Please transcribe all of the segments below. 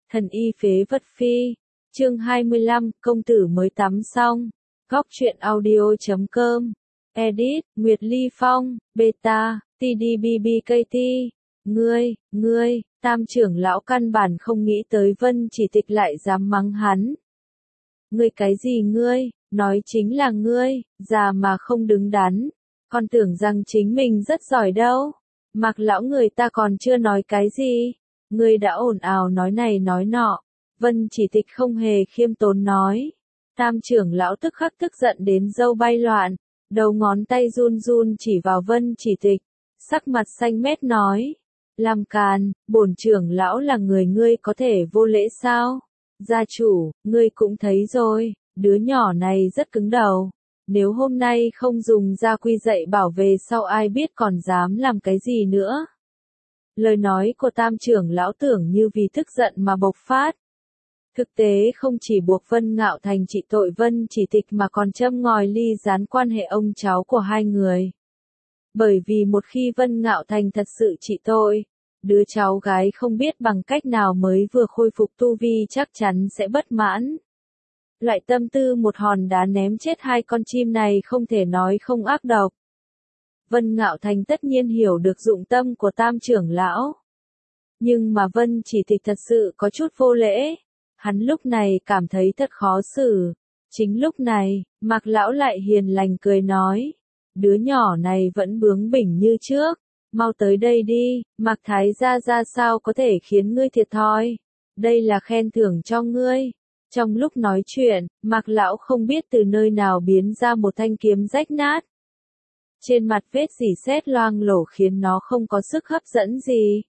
Thần y phế vật phi. Chương 25, công tử mới tắm xong. Góc truyện audio.com. Edit, Nguyệt Ly Phong, Beta, TDBBKT. Ngươi, Tam trưởng lão căn bản không nghĩ tới Vân Chỉ Tịch lại dám mắng hắn. Ngươi cái gì ngươi, nói chính là ngươi, già mà không đứng đắn. Còn tưởng rằng chính mình rất giỏi đâu. Mạc lão người ta còn chưa nói cái gì. Ngươi đã ồn ào nói này nói nọ. Vân Chỉ Tịch không hề khiêm tốn nói. Tam trưởng lão tức khắc tức giận đến râu bay loạn. Đầu ngón tay run run chỉ vào Vân Chỉ Tịch. Sắc mặt xanh mét nói. Làm càn, bổn trưởng lão là người ngươi có thể vô lễ sao? Gia chủ, ngươi cũng thấy rồi, đứa nhỏ này rất cứng đầu. Nếu hôm nay không dùng gia quy dạy bảo về sau ai biết còn dám làm cái gì nữa. Lời nói của tam trưởng lão tưởng như vì tức giận mà bộc phát. Thực tế không chỉ buộc Vân Ngạo Thành trị tội Vân Chỉ Tịch mà còn châm ngòi ly gián quan hệ ông cháu của hai người. Bởi vì một khi Vân Ngạo Thành thật sự trị tội, đứa cháu gái không biết bằng cách nào mới vừa khôi phục tu vi chắc chắn sẽ bất mãn. Loại tâm tư một hòn đá ném chết hai con chim này không thể nói không ác độc. Vân Ngạo Thành tất nhiên hiểu được dụng tâm của tam trưởng lão. Nhưng mà Vân Chỉ Tịch thật sự có chút vô lễ. Hắn lúc này cảm thấy thật khó xử. Chính lúc này, Mạc lão lại hiền lành cười nói. Đứa nhỏ này vẫn bướng bỉnh như trước. Mau tới đây đi, Mạc Thái gia ra sao có thể khiến ngươi thiệt thòi. Đây là khen thưởng cho ngươi. Trong lúc nói chuyện, Mạc lão không biết từ nơi nào biến ra một thanh kiếm rách nát. Trên mặt vết rỉ sét loang lổ khiến nó không có sức hấp dẫn gì.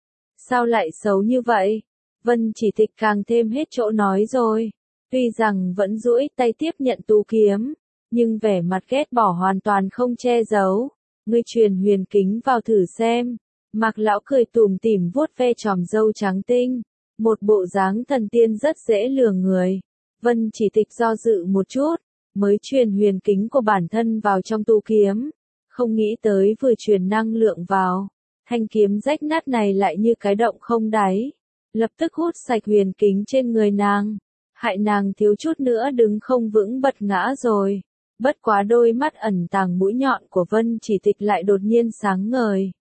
Sao lại xấu như vậy? Vân Chỉ Tịch càng thêm hết chỗ nói rồi. Tuy rằng vẫn duỗi tay tiếp nhận tú kiếm, nhưng vẻ mặt ghét bỏ hoàn toàn không che giấu. Ngươi truyền huyền kính vào thử xem. Mạc lão cười tủm tỉm vuốt ve chòm râu trắng tinh. Một bộ dáng thần tiên rất dễ lừa người. Vân Chỉ Tịch do dự một chút, mới truyền huyền kính của bản thân vào trong tu kiếm. Không nghĩ tới vừa truyền năng lượng vào, thanh kiếm rách nát này lại như cái động không đáy. Lập tức hút sạch huyền kính trên người nàng. Hại nàng thiếu chút nữa đứng không vững bật ngã rồi. Bất quá đôi mắt ẩn tàng mũi nhọn của Vân Chỉ Tịch lại đột nhiên sáng ngời.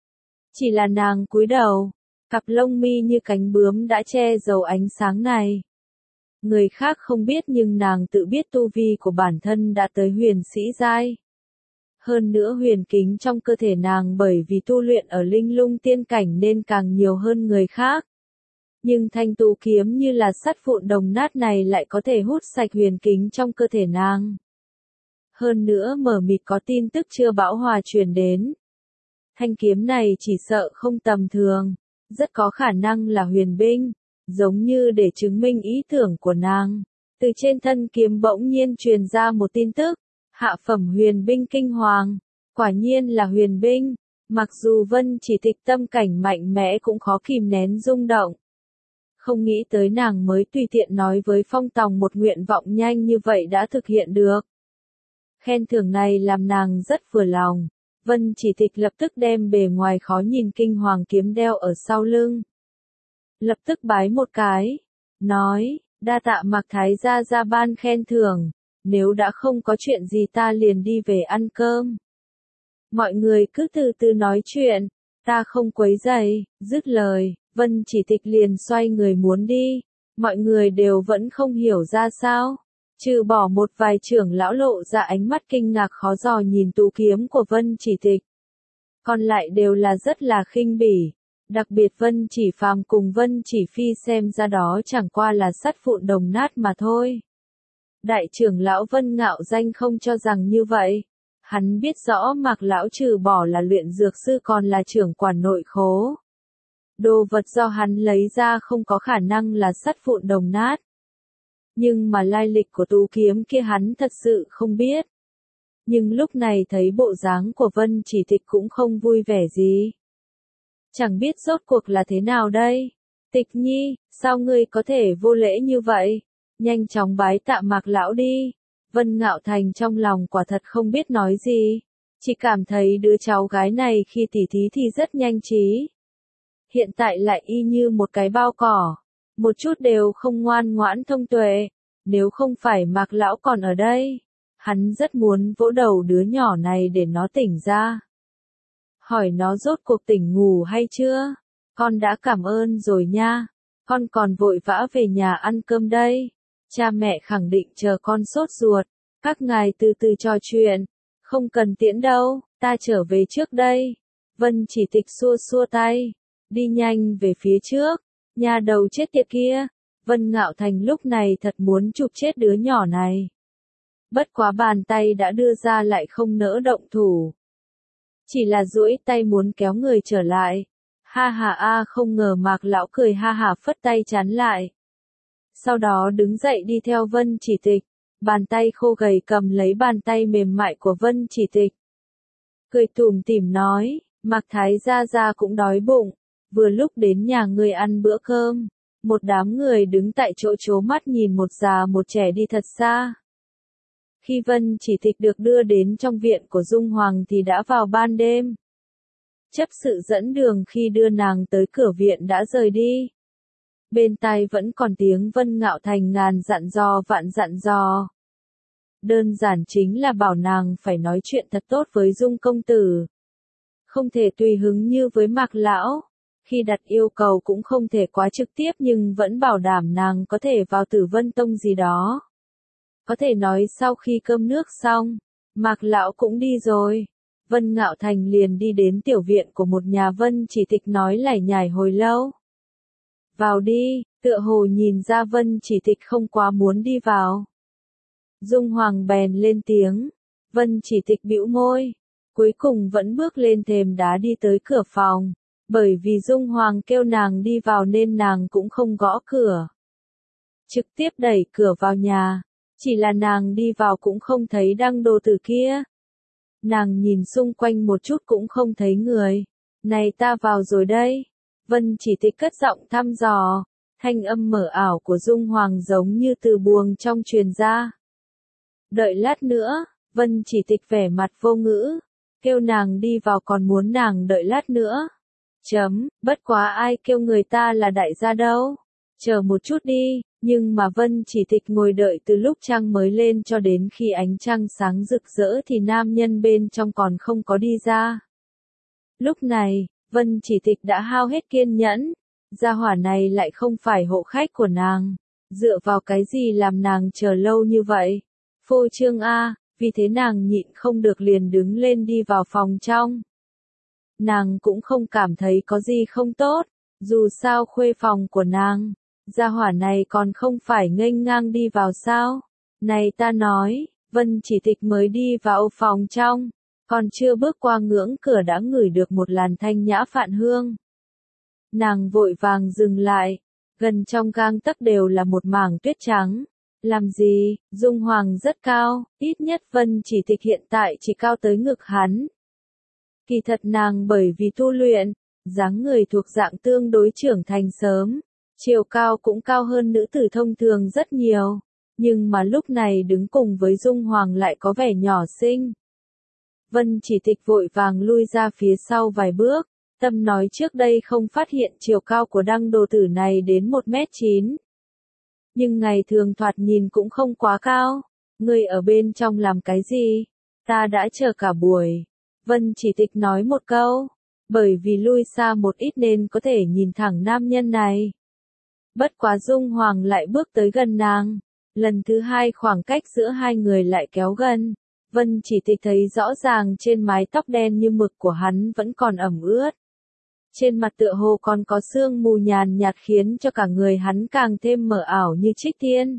Chỉ là nàng cúi đầu, cặp lông mi như cánh bướm đã che giấu ánh sáng này. Người khác không biết nhưng nàng tự biết tu vi của bản thân đã tới huyền sĩ giai. Hơn nữa huyền kính trong cơ thể nàng bởi vì tu luyện ở linh lung tiên cảnh nên càng nhiều hơn người khác. Nhưng thanh tú kiếm như là sắt vụn đồng nát này lại có thể hút sạch huyền kính trong cơ thể nàng. Hơn nữa mờ mịt có tin tức chưa bão hòa truyền đến. Thanh kiếm này chỉ sợ không tầm thường, rất có khả năng là huyền binh, giống như để chứng minh ý tưởng của nàng. Từ trên thân kiếm bỗng nhiên truyền ra một tin tức, hạ phẩm huyền binh kinh hoàng, quả nhiên là huyền binh. Mặc dù Vân Chỉ Tịch tâm cảnh mạnh mẽ cũng khó kìm nén rung động. Không nghĩ tới nàng mới tùy tiện nói với Phong Tòng một nguyện vọng nhanh như vậy đã thực hiện được. Khen thưởng này làm nàng rất vừa lòng. Vân Chỉ Tịch lập tức đem bề ngoài khó nhìn kinh hoàng kiếm đeo ở sau lưng. Lập tức bái một cái. Nói, đa tạ Mạc Thái gia ra ban khen thưởng. Nếu đã không có chuyện gì ta liền đi về ăn cơm. Mọi người cứ từ từ nói chuyện. Ta không quấy rầy. Dứt lời, Vân Chỉ Tịch liền xoay người muốn đi. Mọi người đều vẫn không hiểu ra sao. Trừ bỏ một vài trưởng lão lộ ra ánh mắt kinh ngạc khó dò nhìn tú kiếm của Vân Chỉ Tịch. Còn lại đều là rất là khinh bỉ. Đặc biệt Vân Chỉ Phàm cùng Vân Chỉ Phi xem ra đó chẳng qua là sắt vụn đồng nát mà thôi. Đại trưởng lão Vân Ngạo Danh không cho rằng như vậy. Hắn biết rõ Mạc lão trừ bỏ là luyện dược sư còn là trưởng quản nội khố. Đồ vật do hắn lấy ra không có khả năng là sắt vụn đồng nát. Nhưng mà lai lịch của tú kiếm kia hắn thật sự không biết. Nhưng lúc này thấy bộ dáng của Vân Chỉ Tịch cũng không vui vẻ gì. Chẳng biết rốt cuộc là thế nào đây? Tịch nhi, sao ngươi có thể vô lễ như vậy? Nhanh chóng bái tạ Mạc lão đi. Vân Ngạo Thành trong lòng quả thật không biết nói gì. Chỉ cảm thấy đứa cháu gái này khi tỉ thí thì rất nhanh trí. Hiện tại lại y như một cái bao cỏ. một chút đều không ngoan ngoãn thông tuệ. Nếu không phải Mạc lão còn ở đây, hắn rất muốn vỗ đầu đứa nhỏ này để nó tỉnh ra. Hỏi nó rốt cuộc tỉnh ngủ hay chưa? Con đã cảm ơn rồi nha. Con còn vội vã về nhà ăn cơm đây. Cha mẹ khẳng định chờ con sốt ruột. Các ngài từ từ trò chuyện. Không cần tiễn đâu, ta trở về trước đây. Vân Chỉ Tịch xua xua tay. Đi nhanh về phía trước. Nhà đầu chết tiệt kia. Vân Ngạo Thành lúc này thật muốn chụp chết đứa nhỏ này. Bất quá bàn tay đã đưa ra lại không nỡ động thủ. Chỉ là duỗi tay muốn kéo người trở lại. Ha ha a, không ngờ Mạc lão cười ha ha phất tay chắn lại. Sau đó đứng dậy đi theo Vân Chỉ Tịch. Bàn tay khô gầy cầm lấy bàn tay mềm mại của Vân Chỉ Tịch. Cười tủm tỉm nói, Mạc Thái gia gia cũng đói bụng. Vừa lúc đến nhà người ăn bữa cơm. Một đám người đứng tại chỗ trố mắt nhìn một già một trẻ đi thật xa. Khi Vân Chỉ Tịch được đưa đến trong viện của Dung Hoàng thì đã vào ban đêm. Chấp sự dẫn đường khi đưa nàng tới cửa viện đã rời đi. Bên tai vẫn còn tiếng Vân Ngạo Thành ngàn dặn dò vạn dặn dò. Đơn giản chính là bảo nàng phải nói chuyện thật tốt với Dung công tử. Không thể tùy hứng như với Mạc lão. Khi đặt yêu cầu cũng không thể quá trực tiếp nhưng vẫn bảo đảm nàng có thể vào Tử Vân Tông gì đó. Có thể nói sau khi cơm nước xong, Mạc lão cũng đi rồi. Vân Ngạo Thành liền đi đến tiểu viện của một nhà Vân Chỉ Tịch nói lải nhải hồi lâu. Vào đi, tựa hồ nhìn ra Vân Chỉ Tịch không quá muốn đi vào. Dung Hoàng bèn lên tiếng, Vân Chỉ Tịch bĩu môi, cuối cùng vẫn bước lên thềm đá đi tới cửa phòng. Bởi vì Dung Hoàng kêu nàng đi vào nên nàng cũng không gõ cửa. Trực tiếp đẩy cửa vào nhà. Chỉ là nàng đi vào cũng không thấy Đăng Đồ Tử kia. Nàng nhìn xung quanh một chút cũng không thấy người. Này ta vào rồi đây. Vân Chỉ Tịch cất giọng thăm dò. Thanh âm mở ảo của Dung Hoàng giống như từ buồng trong truyền ra. Đợi lát nữa, Vân Chỉ Tịch vẻ mặt vô ngữ. Kêu nàng đi vào còn muốn nàng đợi lát nữa. Bất quá ai kêu người ta là đại gia đâu. Chờ một chút đi, nhưng mà Vân Chỉ Tịch ngồi đợi từ lúc trăng mới lên cho đến khi ánh trăng sáng rực rỡ thì nam nhân bên trong còn không có đi ra. Lúc này, Vân Chỉ Tịch đã hao hết kiên nhẫn, gia hỏa này lại không phải hộ khách của nàng. Dựa vào cái gì làm nàng chờ lâu như vậy? Phô trương a, vì thế nàng nhịn không được liền đứng lên đi vào phòng trong. Nàng cũng không cảm thấy có gì không tốt, dù sao khuê phòng của nàng, gia hỏa này còn không phải nghênh ngang đi vào sao. Này ta nói, Vân Chỉ Tịch mới đi vào phòng trong, còn chưa bước qua ngưỡng cửa đã ngửi được một làn thanh nhã phạn hương. Nàng vội vàng dừng lại, gần trong gang tấc đều là một mảng tuyết trắng. Làm gì, Dung Hoàng rất cao, ít nhất Vân Chỉ Tịch hiện tại chỉ cao tới ngực hắn. Kỳ thật nàng bởi vì tu luyện, dáng người thuộc dạng tương đối trưởng thành sớm, chiều cao cũng cao hơn nữ tử thông thường rất nhiều, nhưng mà lúc này đứng cùng với Dung Hoàng lại có vẻ nhỏ xinh. Vân Chỉ Tịch vội vàng lui ra phía sau vài bước, tâm nói trước đây không phát hiện chiều cao của Đăng Đồ Tử này đến 1m9. Nhưng ngày thường thoạt nhìn cũng không quá cao, người ở bên trong làm cái gì? Ta đã chờ cả buổi. Vân Chỉ Tịch nói một câu, bởi vì lui xa một ít nên có thể nhìn thẳng nam nhân này. Bất quá Dung Hoàng lại bước tới gần nàng, lần thứ hai khoảng cách giữa hai người lại kéo gần. Vân Chỉ Tịch thấy rõ ràng trên mái tóc đen như mực của hắn vẫn còn ẩm ướt. Trên mặt tựa hồ còn có sương mù nhàn nhạt khiến cho cả người hắn càng thêm mờ ảo như trích tiên.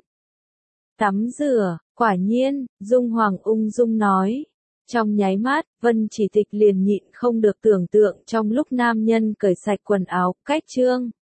Tắm rửa, quả nhiên, Dung Hoàng ung dung nói. Trong nháy mắt, Vân Chỉ Tịch liền nhịn không được tưởng tượng trong lúc nam nhân cởi sạch quần áo, cách trương.